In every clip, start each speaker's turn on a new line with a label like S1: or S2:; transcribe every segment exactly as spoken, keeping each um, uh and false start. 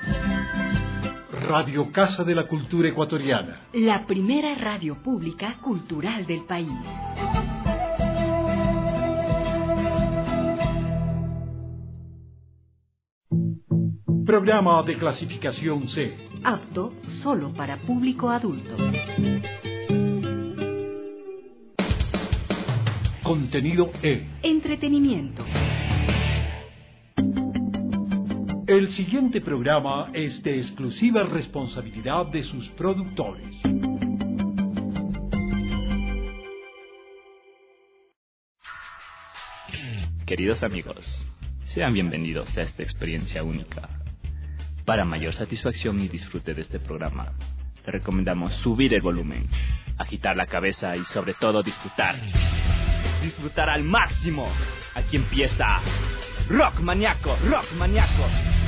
S1: Radio Casa de la Cultura Ecuatoriana.
S2: La primera radio pública cultural del país.
S1: Programa de clasificación C.
S2: Apto solo para público adulto.
S1: Contenido E.
S2: Entretenimiento.
S1: El siguiente programa es de exclusiva responsabilidad de sus productores.
S3: Queridos amigos, sean bienvenidos a esta experiencia única. Para mayor satisfacción y disfrute de este programa, le recomendamos subir el volumen, agitar la cabeza y sobre todo disfrutar. Disfrutar al máximo. Aquí empieza Rock Maníaco, Rock Maníaco.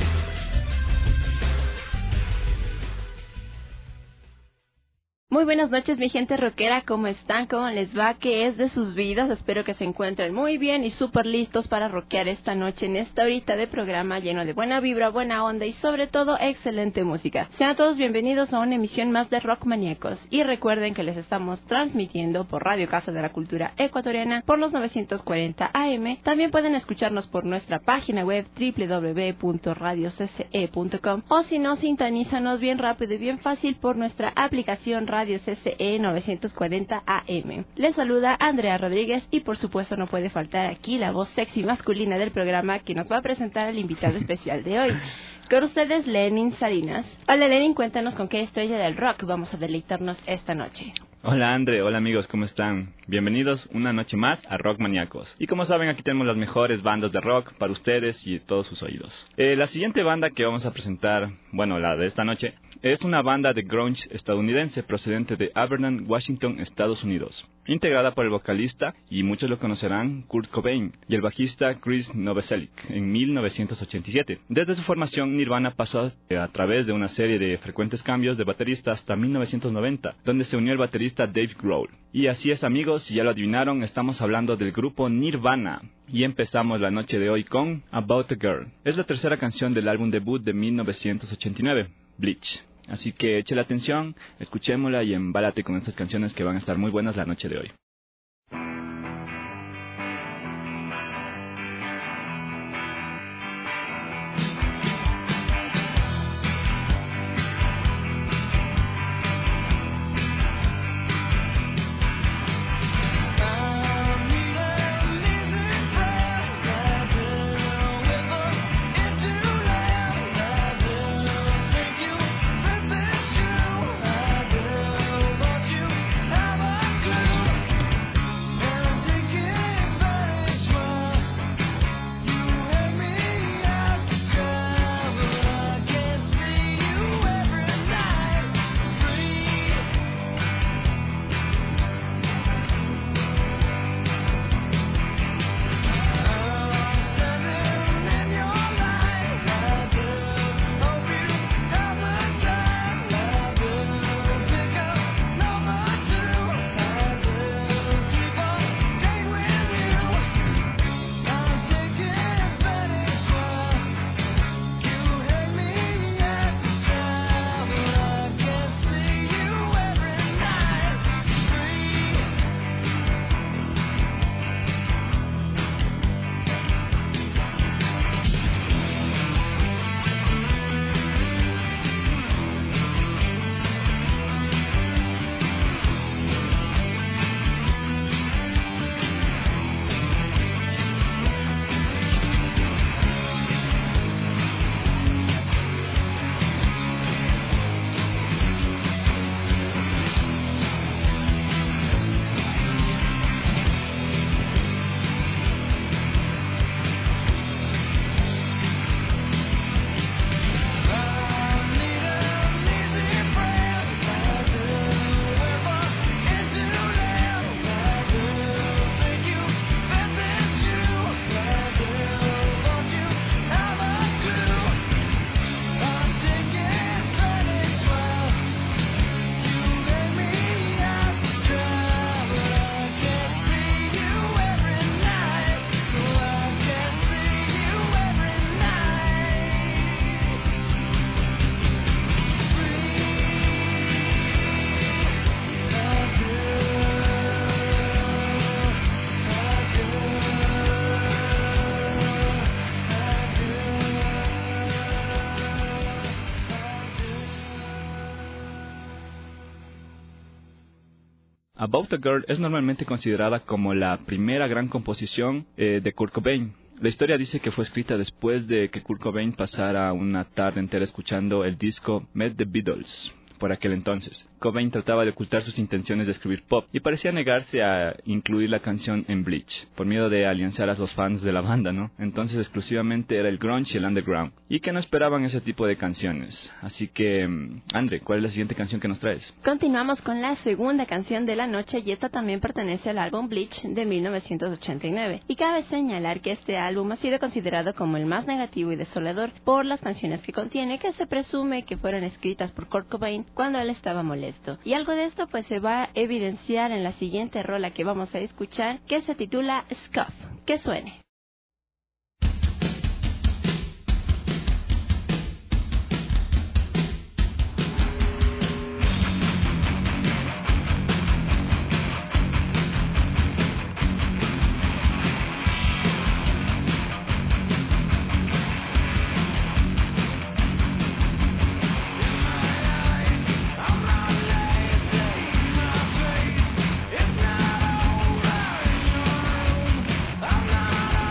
S4: Muy buenas noches, mi gente rockera, ¿cómo están? ¿Cómo les va? ¿Qué es de sus vidas? Espero que se encuentren muy bien y súper listos para rockear esta noche en esta horita de programa lleno de buena vibra, buena onda y sobre todo excelente música. Sean todos bienvenidos a una emisión más de Rock Maníacos y recuerden que les estamos transmitiendo por Radio Casa de la Cultura Ecuatoriana por los novecientos cuarenta A M. También pueden escucharnos por nuestra página web doble u doble u doble u punto radio c c e punto com o si no, sintonízanos bien rápido y bien fácil por nuestra aplicación Radio C C E novecientos cuarenta A M. Les saluda Andrea Rodríguez y por supuesto no puede faltar aquí la voz sexy masculina del programa que nos va a presentar al invitado especial de hoy. Con ustedes, Lenin Salinas. Hola Lenin, cuéntanos con qué estrella del rock vamos a deleitarnos esta noche.
S3: Hola Andre, hola amigos, ¿cómo están? Bienvenidos una noche más a Rock Maníacos. Y como saben, aquí tenemos las mejores bandas de rock para ustedes y todos sus oídos. Eh, la siguiente banda que vamos a presentar, bueno, la de esta noche, es una banda de grunge estadounidense procedente de Aberdeen, Washington, Estados Unidos. Integrada por el vocalista, y muchos lo conocerán, Kurt Cobain, y el bajista Chris Novoselic, en mil novecientos ochenta y siete. Desde su formación, Nirvana pasó a través de una serie de frecuentes cambios de baterista hasta mil novecientos noventa, donde se unió el baterista Dave Grohl. Y así es amigos, si ya lo adivinaron, estamos hablando del grupo Nirvana. Y empezamos la noche de hoy con About a Girl. Es la tercera canción del álbum debut de mil novecientos ochenta y nueve, Bleach. Así que échale atención, escuchémosla y embálate con estas canciones que van a estar muy buenas la noche de hoy.
S5: Have a clue.
S3: About a Girl es normalmente considerada como la primera gran composición eh, de Kurt Cobain. La historia dice que fue escrita después de que Kurt Cobain pasara una tarde entera escuchando el disco Met the Beatles. Por aquel entonces, Cobain trataba de ocultar sus intenciones de escribir pop y parecía negarse a incluir la canción en Bleach, por miedo de alianzar a los fans de la banda, ¿no? Entonces exclusivamente era el grunge y el underground, y que no esperaban ese tipo de canciones. Así que, Andre, ¿cuál es la siguiente canción que nos traes?
S4: Continuamos con la segunda canción de la noche, y esta también pertenece al álbum Bleach de mil novecientos ochenta y nueve. Y cabe señalar que este álbum ha sido considerado como el más negativo y desolador por las canciones que contiene, que se presume que fueron escritas por Kurt Cobain cuando él estaba molesto. Y algo de esto pues se va a evidenciar en la siguiente rola que vamos a escuchar, que se titula Scuff. Que suene.
S5: I'm not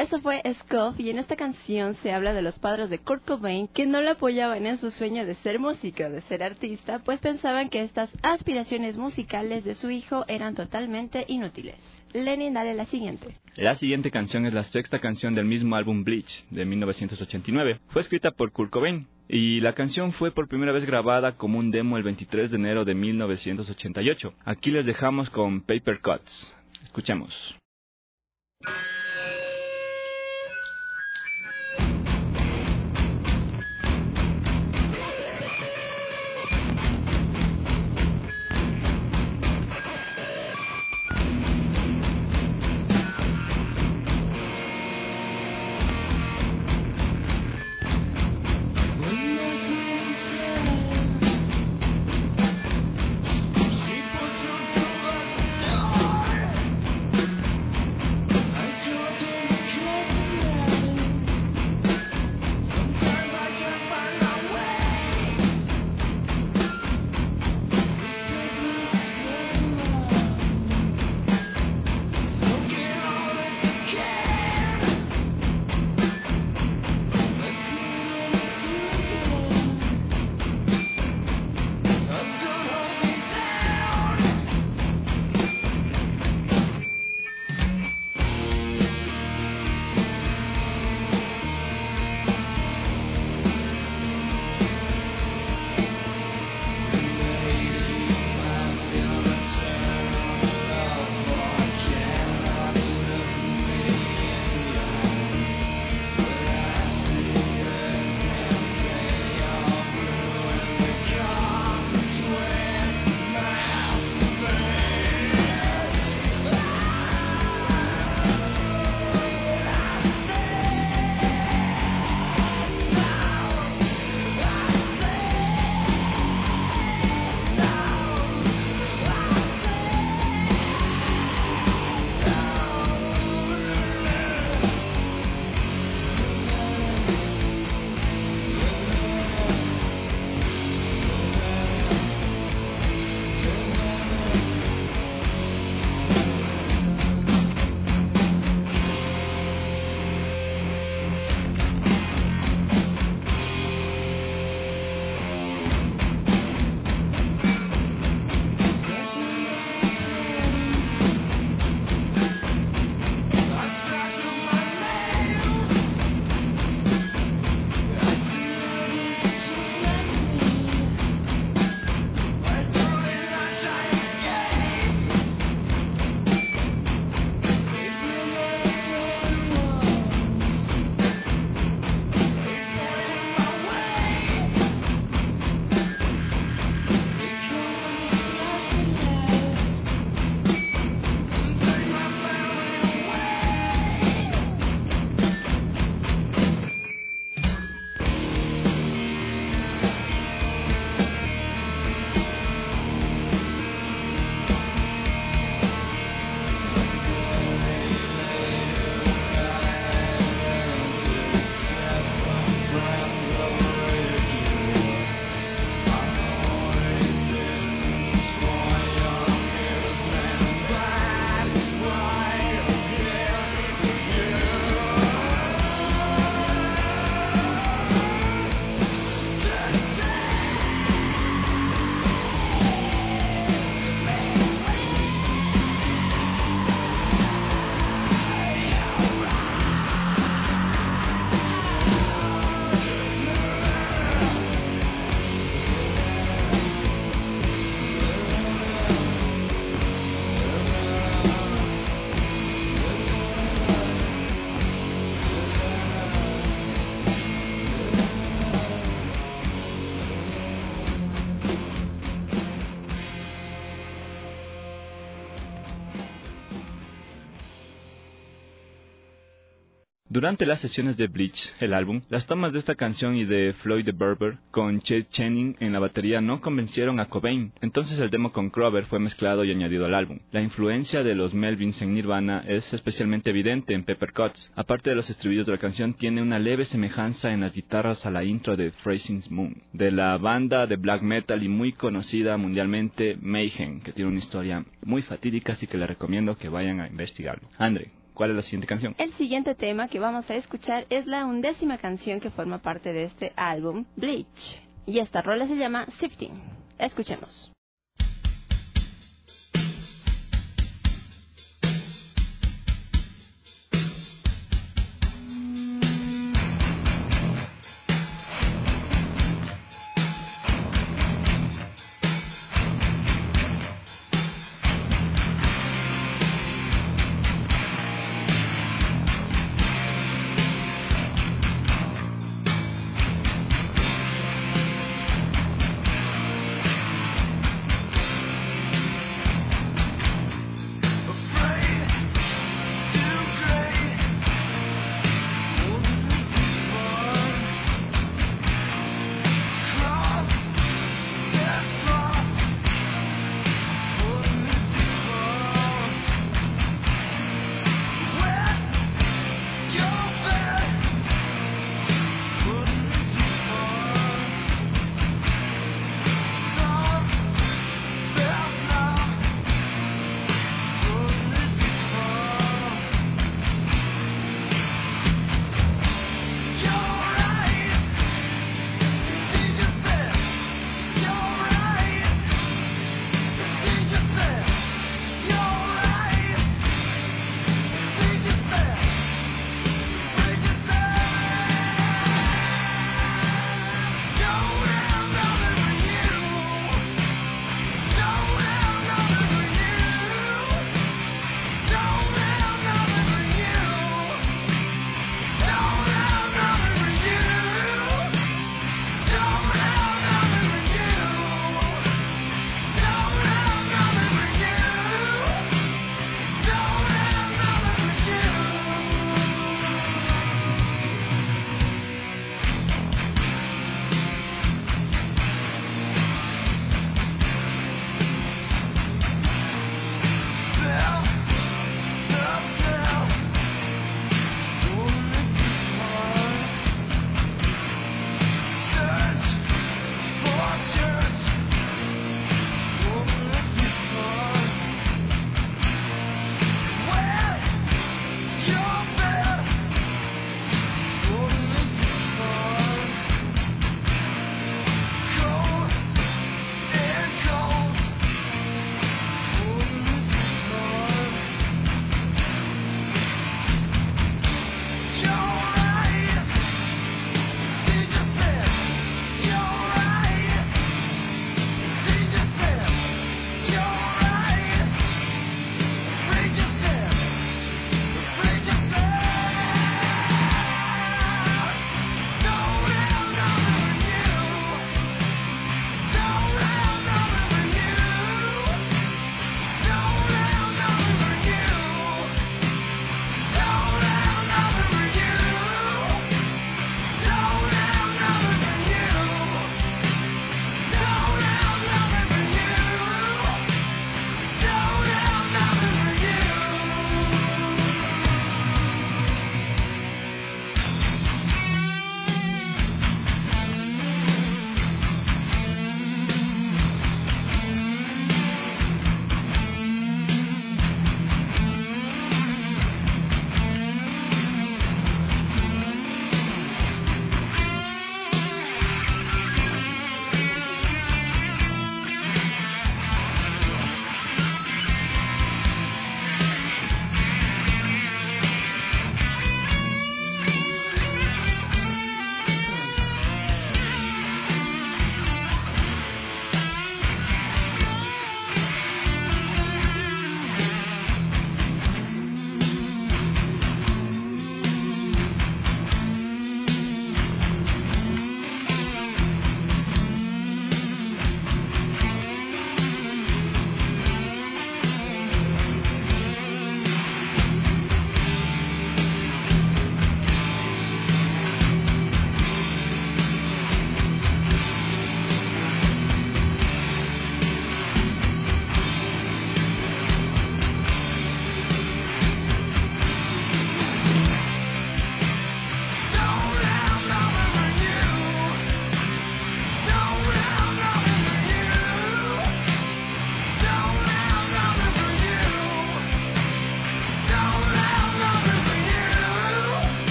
S4: Eso fue Scuff, y en esta canción se habla de los padres de Kurt Cobain que no lo apoyaban en su sueño de ser músico, de ser artista, pues pensaban que estas aspiraciones musicales de su hijo eran totalmente inútiles. Lenin, dale la siguiente.
S3: La siguiente canción es la sexta canción del mismo álbum Bleach, de mil novecientos ochenta y nueve. Fue escrita por Kurt Cobain, y la canción fue por primera vez grabada como un demo el veintitrés de enero de mil novecientos ochenta y ocho. Aquí les dejamos con Paper Cuts. Escuchemos. Durante las sesiones de Bleach, el álbum, las tomas de esta canción y de Floyd the Barber con Chet Channing en la batería no convencieron a Cobain, entonces el demo con Kroeber fue mezclado y añadido al álbum. La influencia de los Melvins en Nirvana es especialmente evidente en Paper Cuts. Aparte de los estribillos de la canción, tiene una leve semejanza en las guitarras a la intro de Freezing Moon, de la banda de black metal y muy conocida mundialmente Mayhem, que tiene una historia muy fatídica, así que les recomiendo que vayan a investigarlo. Andre, ¿Cuál es la siguiente canción?
S4: El siguiente tema que vamos a escuchar es la undécima canción que forma parte de este álbum, Bleach. Y esta rola se llama Sifting. Escuchemos.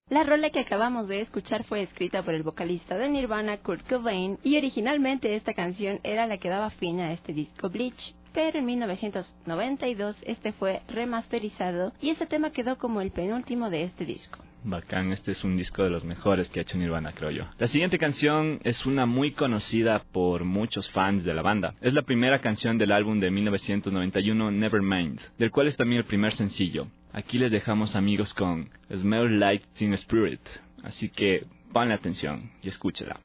S4: La rola que acabamos de escuchar fue escrita por el vocalista de Nirvana, Kurt Cobain, y originalmente esta canción era la que daba fin a este disco Bleach. Pero en mil novecientos noventa y dos este fue remasterizado y este tema quedó como el penúltimo de este disco.
S3: Bacán, este es un disco de los mejores que ha hecho Nirvana, creo yo. La siguiente canción es una muy conocida por muchos fans de la banda. Es la primera canción del álbum de mil novecientos noventa y uno, Nevermind, del cual es también el primer sencillo. Aquí les dejamos, amigos, con Smell Like Teen Spirit. Así que ponle atención y escúchela.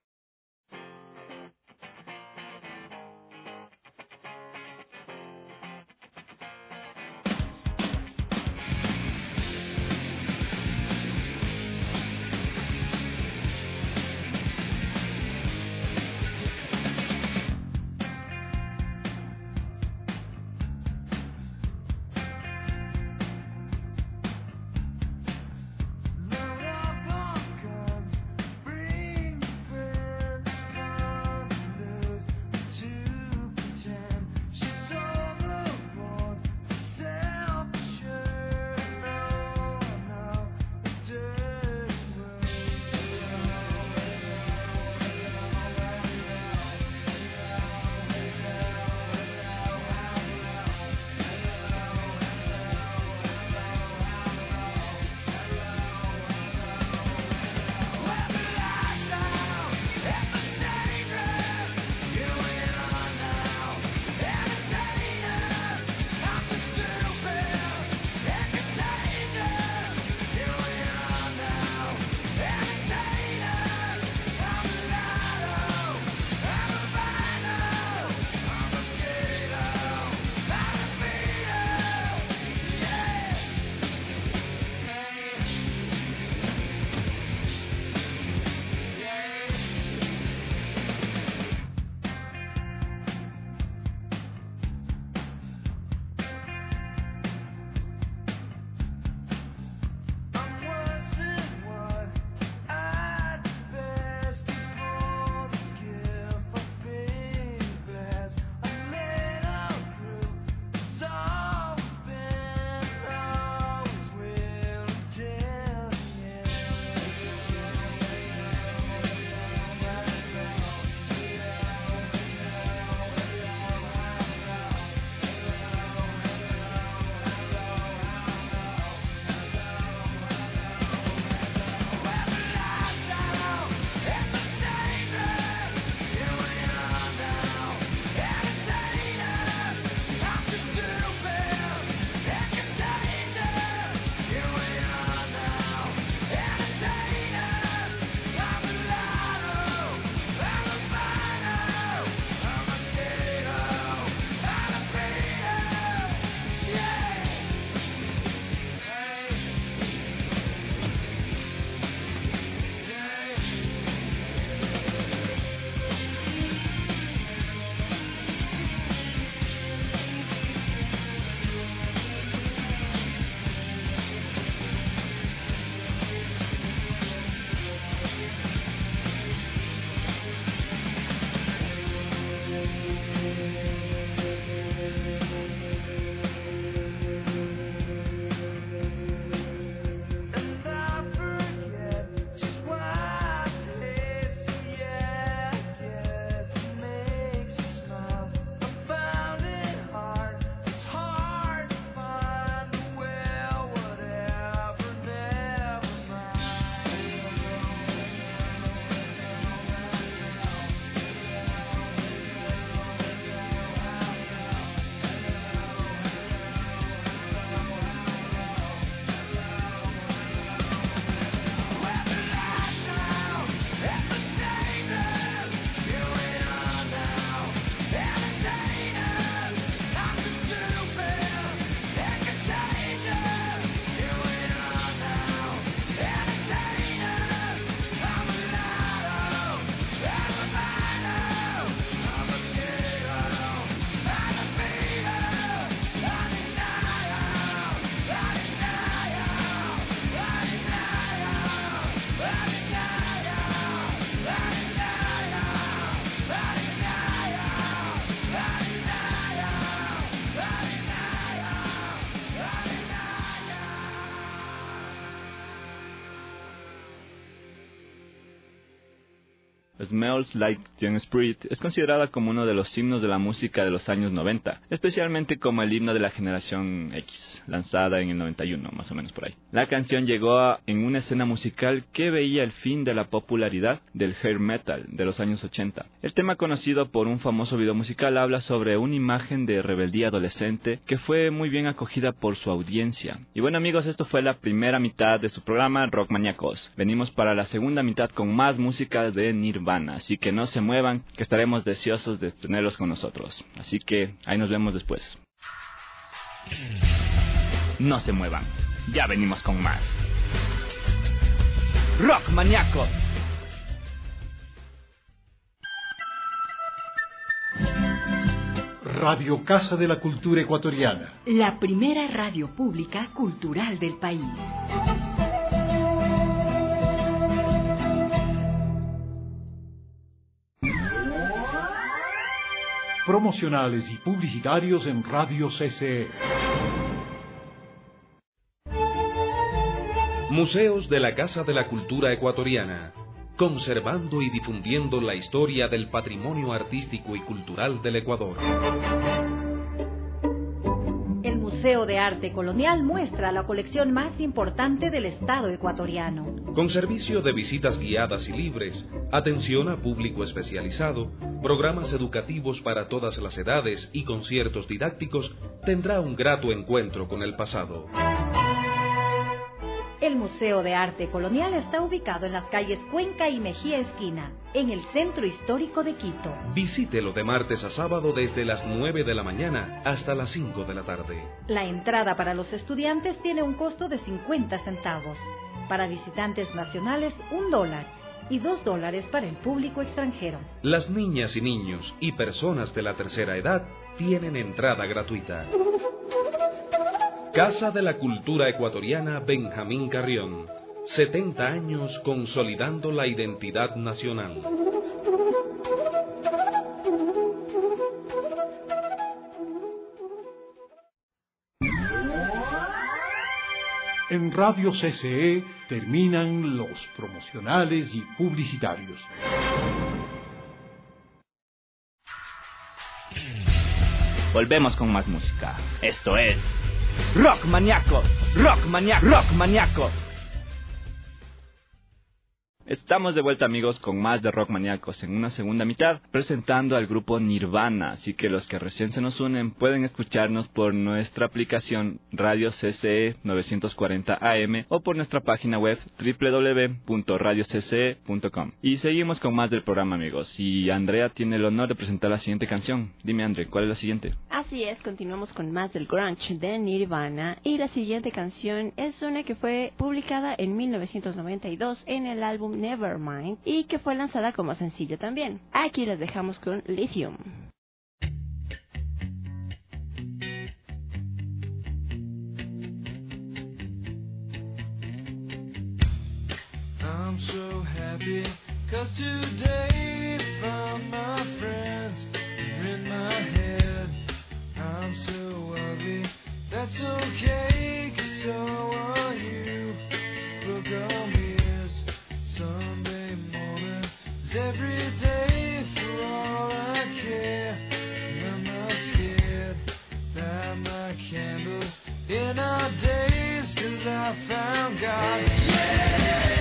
S5: Bring
S3: Smells Like Teen Spirit es considerada como uno de los himnos de la música de los años noventa, especialmente como el himno de la generación X, lanzada en el noventa y uno, más o menos por ahí. La canción llegó a, en una escena musical que veía el fin de la popularidad del hair metal de los años ochenta. El tema, conocido por un famoso video musical, habla sobre una imagen de rebeldía adolescente que fue muy bien acogida por su audiencia. Y bueno, amigos, esto fue la primera mitad de su programa Rock Maníacos. Venimos para la segunda mitad con más música de Nirvana, así que no se muevan, que estaremos deseosos de tenerlos con nosotros. Así que ahí nos vemos después. No se muevan, ya venimos con más Rock Maníacos.
S1: Radio Casa de la Cultura Ecuatoriana.
S2: La primera radio pública cultural del país.
S1: Promocionales y publicitarios en Radio C C E.
S5: Museos de la Casa de la Cultura Ecuatoriana, conservando y difundiendo la historia del patrimonio artístico y cultural del Ecuador.
S6: El Museo de Arte Colonial muestra la colección más importante del Estado ecuatoriano.
S5: Con servicio de visitas guiadas y libres, atención a público especializado, programas educativos para todas las edades y conciertos didácticos, tendrá un grato encuentro con el pasado.
S6: El Museo de Arte Colonial está ubicado en las calles Cuenca y Mejía Esquina, en el centro histórico de Quito.
S5: Visítelo de martes a sábado desde las nueve de la mañana hasta las cinco de la tarde.
S6: La entrada para los estudiantes tiene un costo de cincuenta centavos. Para visitantes nacionales, un dólar. Y dos dólares para el público extranjero.
S5: Las niñas y niños y personas de la tercera edad tienen entrada gratuita. Casa de la Cultura Ecuatoriana Benjamín Carrión. setenta años consolidando la identidad nacional.
S1: En Radio C C E terminan los promocionales y publicitarios.
S3: Volvemos con más música. Esto es Rock Maníacos, Rock Maníacos, Rock Maníacos. Estamos de vuelta, amigos, con más de Rock Maníacos en una segunda mitad, presentando al grupo Nirvana, así que los que recién se nos unen pueden escucharnos por nuestra aplicación Radio C C E novecientos cuarenta A M o por nuestra página web doble u doble u doble u punto radio c c e punto com. Y seguimos con más del programa, amigos, y Andrea tiene el honor de presentar la siguiente canción. Dime, Andrea, ¿cuál es la siguiente?
S4: Así es, continuamos con más del grunge de Nirvana, y la siguiente canción es una que fue publicada en mil novecientos noventa y dos en el álbum Nevermind y que fue lanzada como sencillo también. Aquí les dejamos con Lithium.
S7: I'm so happy, 'cause today found my friends are in my head. I'm so ugly, that's okay, 'cause so are you. Look on me, it's Sunday morning, it's every day for all I care. And I'm not scared, light my candles in our days, 'cause I found God. Yeah!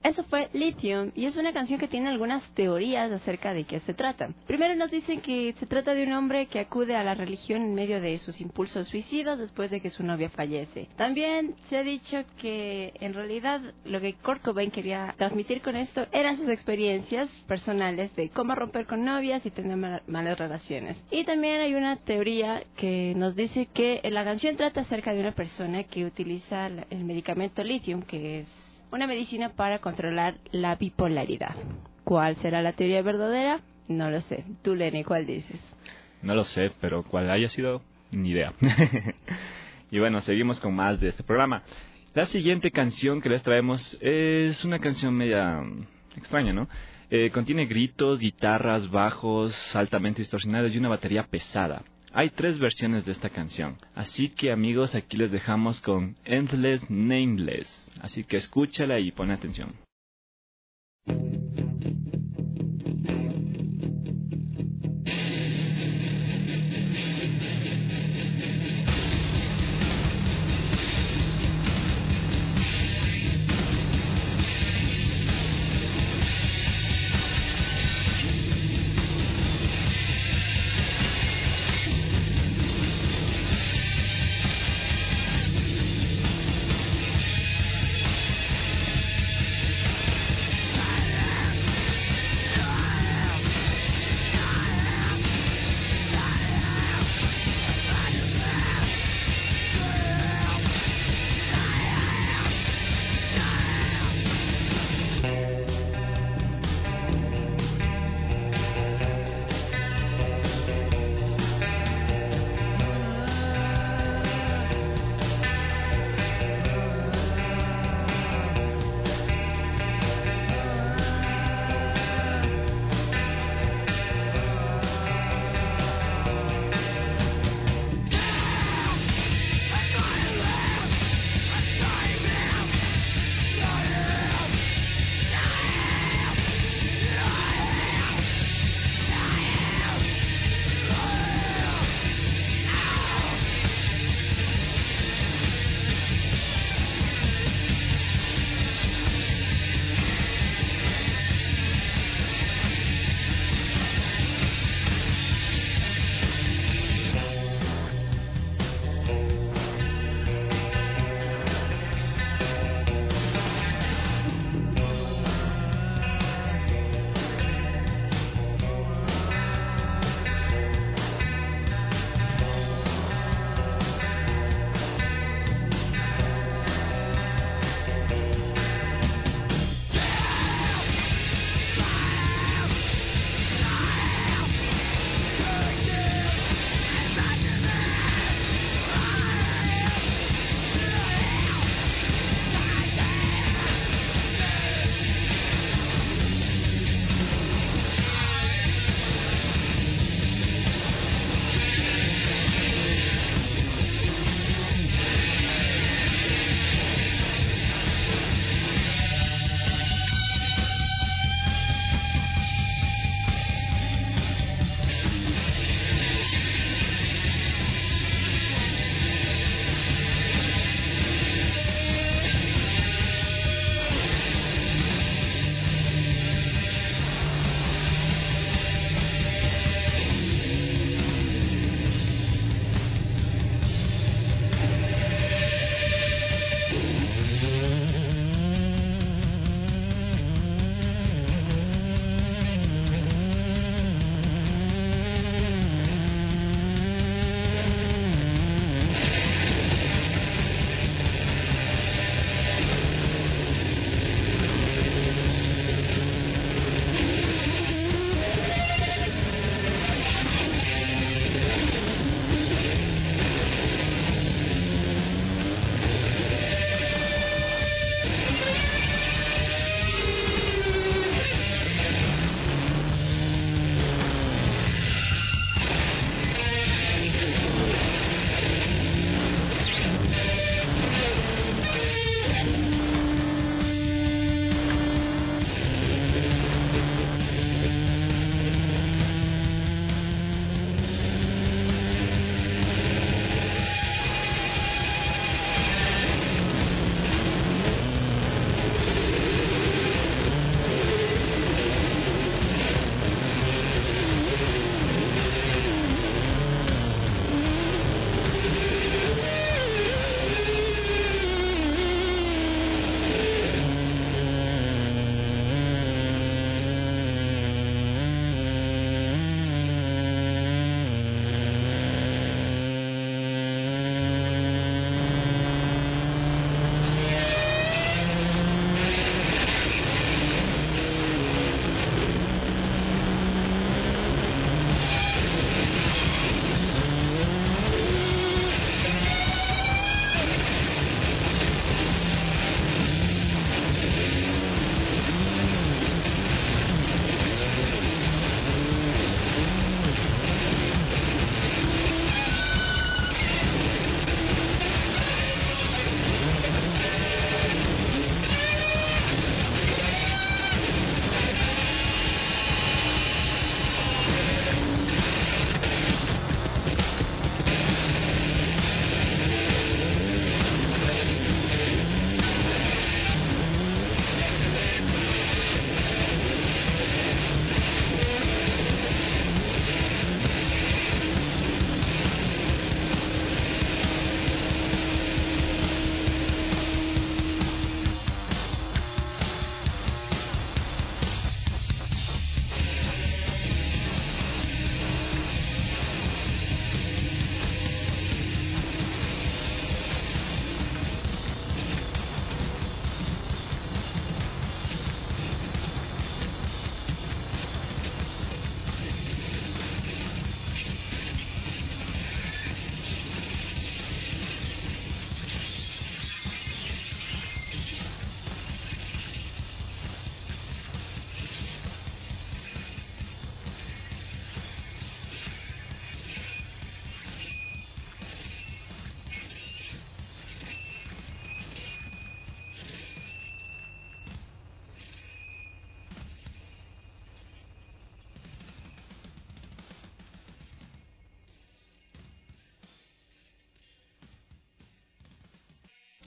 S4: Eso fue Lithium, y es una canción que tiene algunas teorías acerca de qué se trata. Primero nos dicen que se trata de un hombre que acude a la religión en medio de sus impulsos suicidas después de que su novia fallece. También se ha dicho que en realidad lo que Kurt Cobain quería transmitir con esto eran sus experiencias personales de cómo romper con novias y tener mal- malas relaciones. Y también hay una teoría que nos dice que la canción trata acerca de una persona que utiliza el medicamento Lithium, que es una medicina para controlar la bipolaridad. ¿Cuál será la teoría verdadera? No lo sé. Tú, Lenny, ¿cuál dices?
S3: No lo sé, pero cuál haya sido, ni idea. Y bueno, seguimos con más de este programa. La siguiente canción que les traemos es una canción media extraña, ¿no? Eh, contiene gritos, guitarras, bajos altamente distorsionados y una batería pesada. Hay tres versiones de esta canción, así que amigos, aquí les dejamos con Endless Nameless, así que escúchala y pon atención.
S7: Thank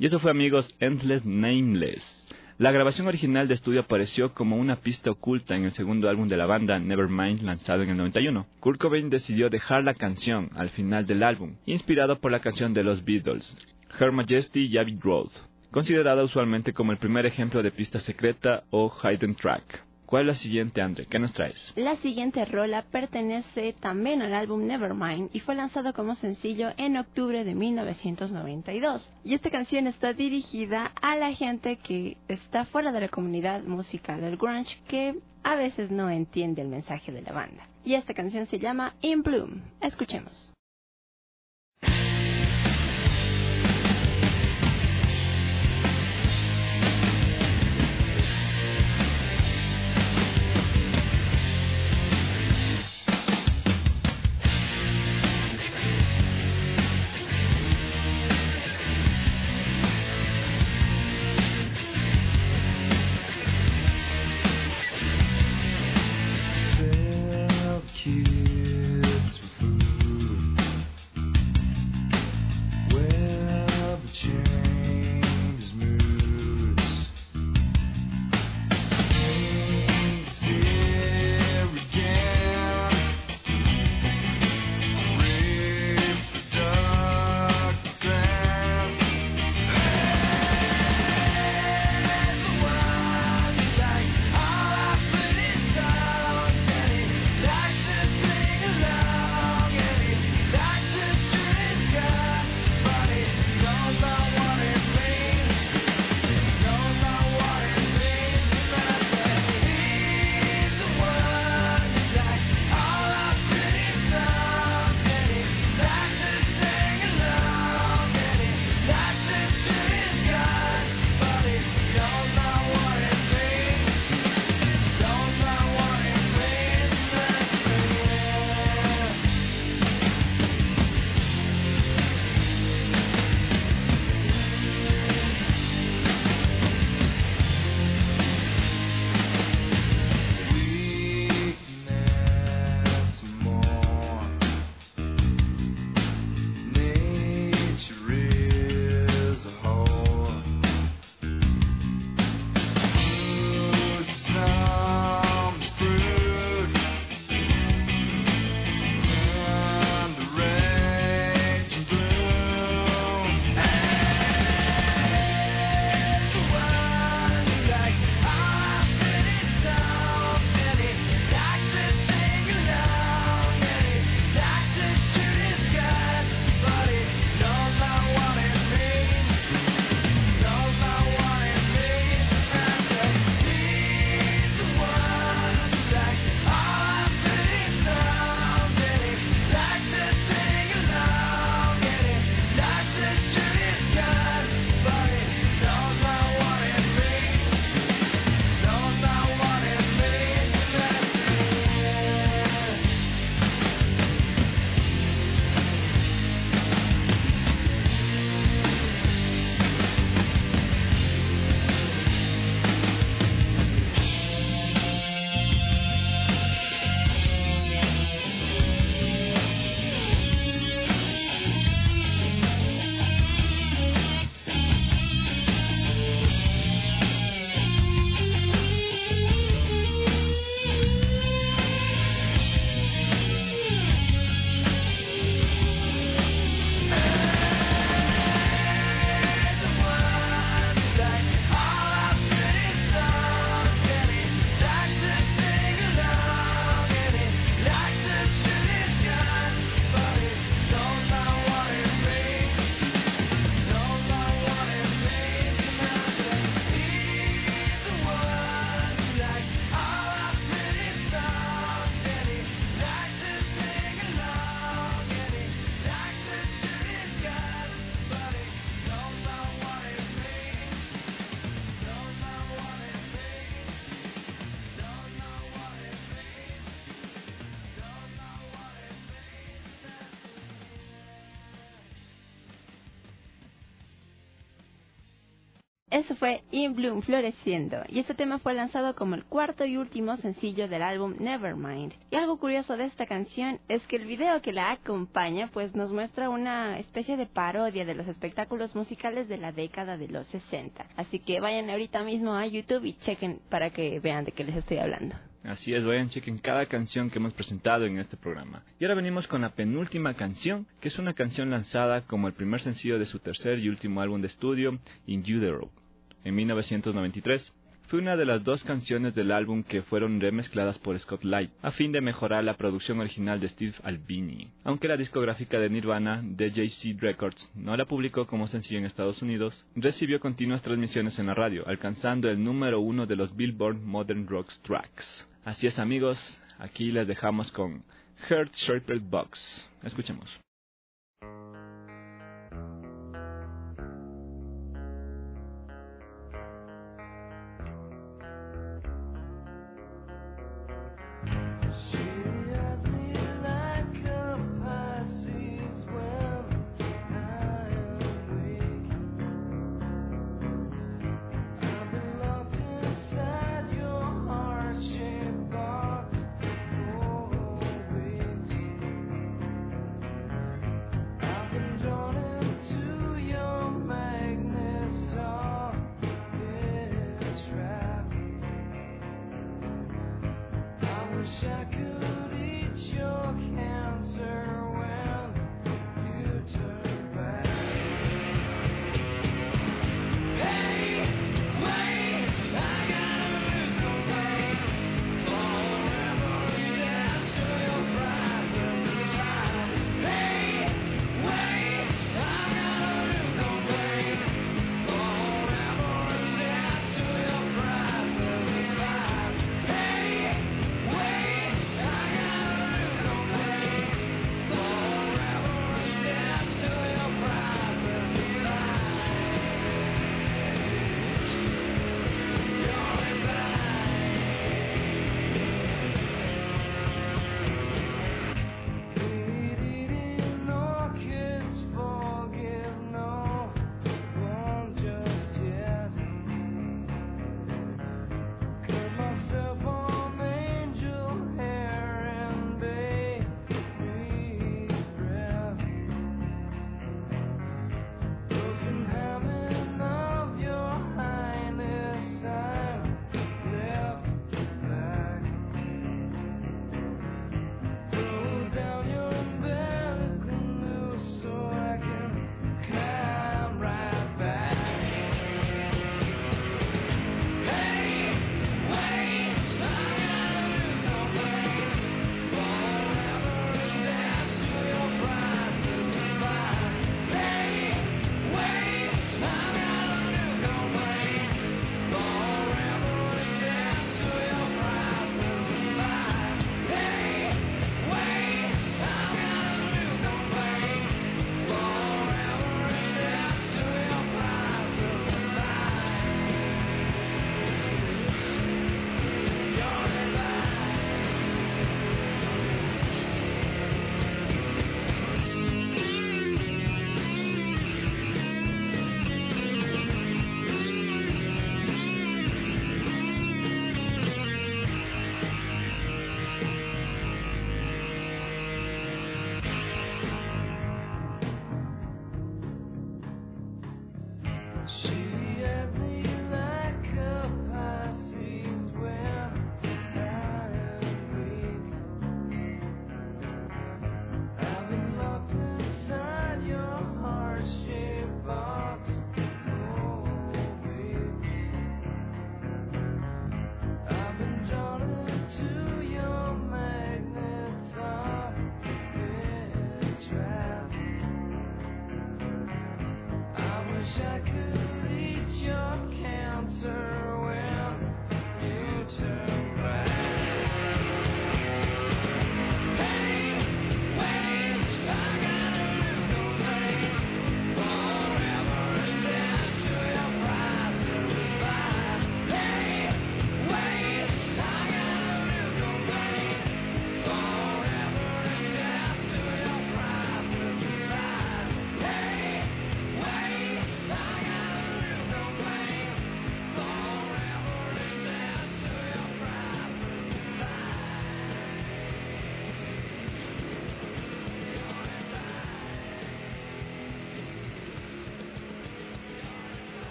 S3: Y eso fue, amigos, Endless Nameless. La grabación original de estudio apareció como una pista oculta en el segundo álbum de la banda, Nevermind, lanzado en el noventa y uno. Kurt Cobain decidió dejar la canción al final del álbum, inspirado por la canción de los Beatles, Her Majesty Abbey Road, considerada usualmente como el primer ejemplo de pista secreta o hidden track. ¿Cuál es la siguiente, Andre? ¿Qué nos traes?
S4: La siguiente rola pertenece también al álbum Nevermind y fue lanzado como sencillo en octubre de mil novecientos noventa y dos. Y esta canción está dirigida a la gente que está fuera de la comunidad musical del grunge, que a veces no entiende el mensaje de la banda. Y esta canción se llama In Bloom. Escuchemos.
S7: Kids food.
S4: Eso fue In Bloom, Floreciendo, y este tema fue lanzado como el cuarto y último sencillo del álbum Nevermind. Y algo curioso de esta canción es que el video que la acompaña pues nos muestra una especie de parodia de los espectáculos musicales de la década de los sesenta. Así que vayan ahorita mismo a YouTube y chequen para que vean de qué les estoy hablando.
S3: Así es, vayan, chequen cada canción que hemos presentado en este programa. Y ahora venimos con la penúltima canción, que es una canción lanzada como el primer sencillo de su tercer y último álbum de estudio, In Utero, en mil novecientos noventa y tres. Fue una de las dos canciones del álbum que fueron remezcladas por Scott Light, a fin de mejorar la producción original de Steve Albini. Aunque la discográfica de Nirvana, D J C Records, no la publicó como sencillo en Estados Unidos, recibió continuas transmisiones en la radio, alcanzando el número uno de los Billboard Modern Rock Tracks. Así es, amigos, aquí les dejamos con Heart Shaped Box. Escuchemos.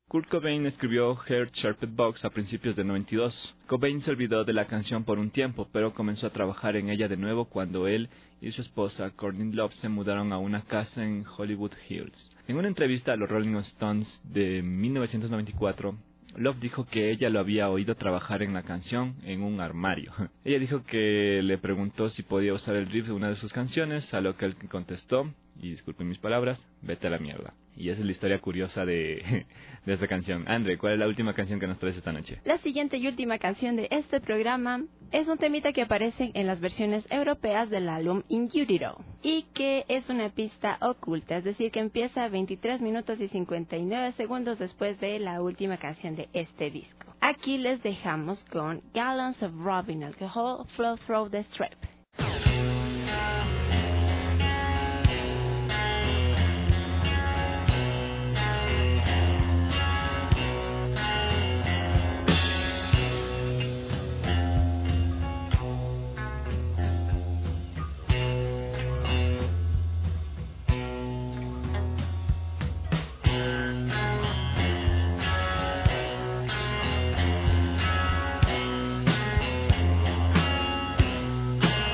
S3: Kurt Cobain escribió Heart Shaped Box a principios de noventa y dos. Cobain se olvidó de la canción por un tiempo, pero comenzó a trabajar en ella de nuevo cuando él y su esposa Courtney Love se mudaron a una casa en Hollywood Hills. En una entrevista a los Rolling Stones de mil novecientos noventa y cuatro, Love dijo que ella lo había oído trabajar en la canción en un armario. Ella dijo que le preguntó si podía usar el riff de una de sus canciones, a lo que él contestó, y disculpen mis palabras, vete a la mierda. Y esa es la historia curiosa de, de esta canción. Andre, ¿cuál es la última canción que nos traes esta noche?
S4: La siguiente y última canción de este programa es un temita que aparece en las versiones europeas del álbum In Utero y que es una pista oculta, es decir, que empieza veintitrés minutos y cincuenta y nueve segundos después de la última canción de este disco. Aquí les dejamos con Gallons of Rubbing Alcohol Flow Through the Strip.
S7: Thank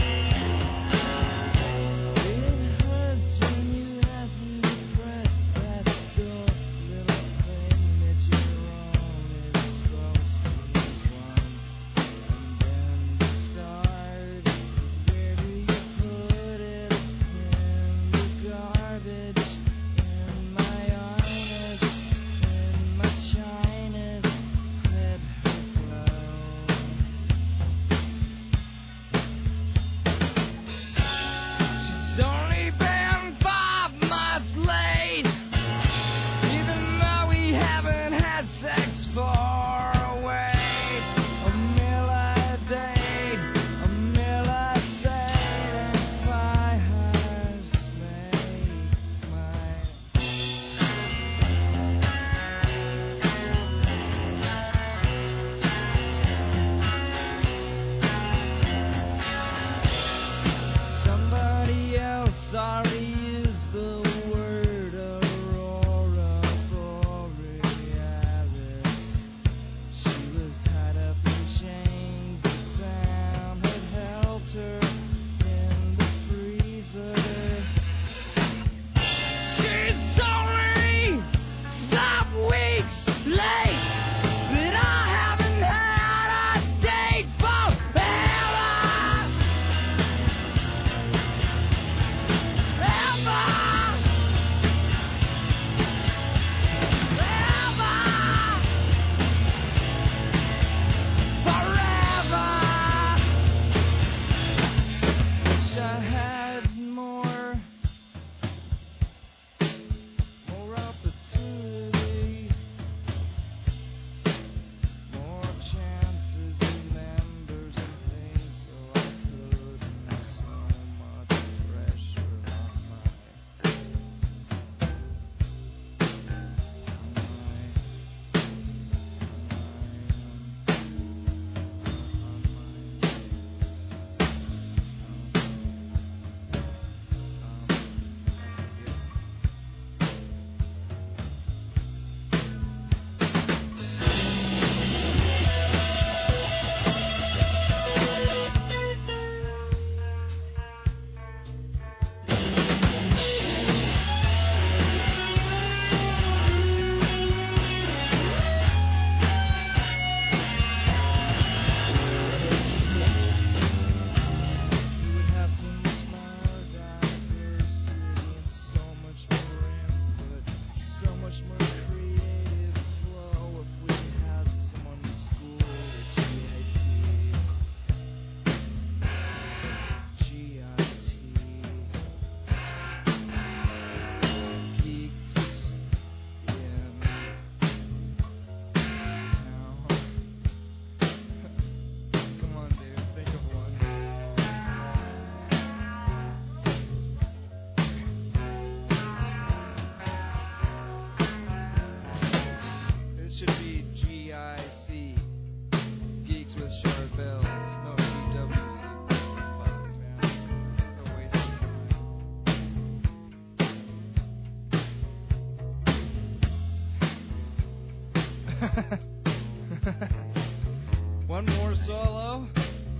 S7: a solo?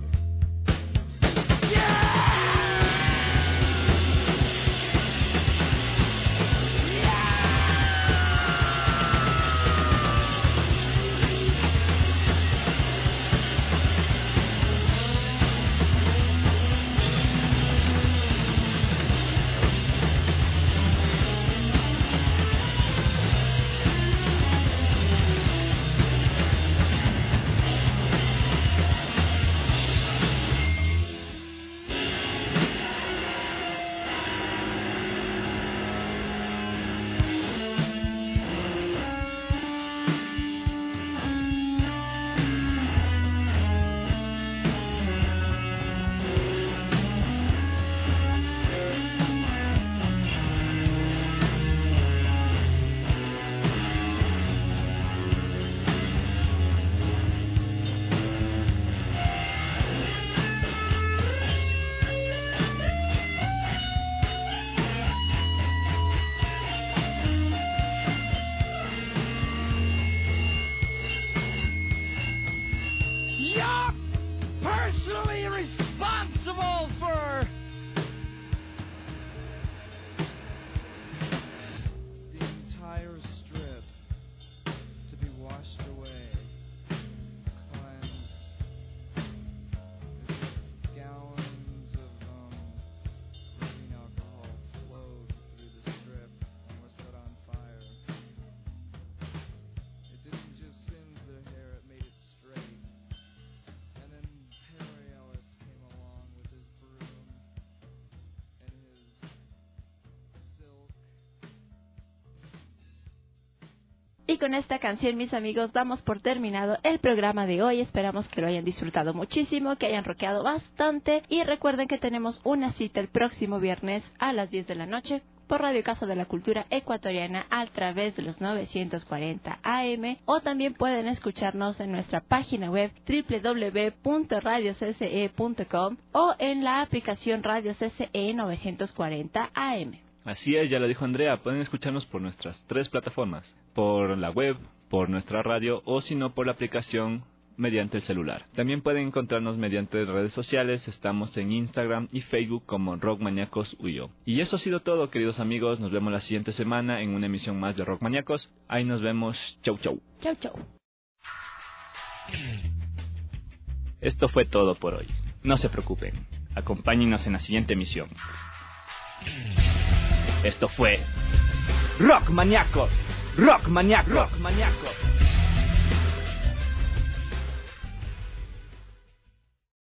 S4: Y con esta canción, mis amigos, damos por terminado el programa de hoy. Esperamos que lo hayan disfrutado muchísimo, que hayan rockeado bastante. Y recuerden que tenemos una cita el próximo viernes a las diez de la noche por Radio Casa de la Cultura Ecuatoriana a través de los novecientos cuarenta A M, o también pueden escucharnos en nuestra página web doble u doble u doble u punto radio c c e punto com o en la aplicación Radio C C E novecientos cuarenta A M.
S3: Así es, ya lo dijo Andrea, pueden escucharnos por nuestras tres plataformas, por la web, por nuestra radio o si no por la aplicación mediante el celular. También pueden encontrarnos mediante redes sociales, estamos en Instagram y Facebook como Rock Maníacos Uyo. Y eso ha sido todo, queridos amigos, nos vemos la siguiente semana en una emisión más de Rock Maníacos. Ahí nos vemos, chau chau.
S4: Chau chau.
S3: Esto fue todo por hoy, no se preocupen, acompáñenos en la siguiente emisión. Esto fue Rock Maníacos, Rock Maníacos, Rock Maníacos.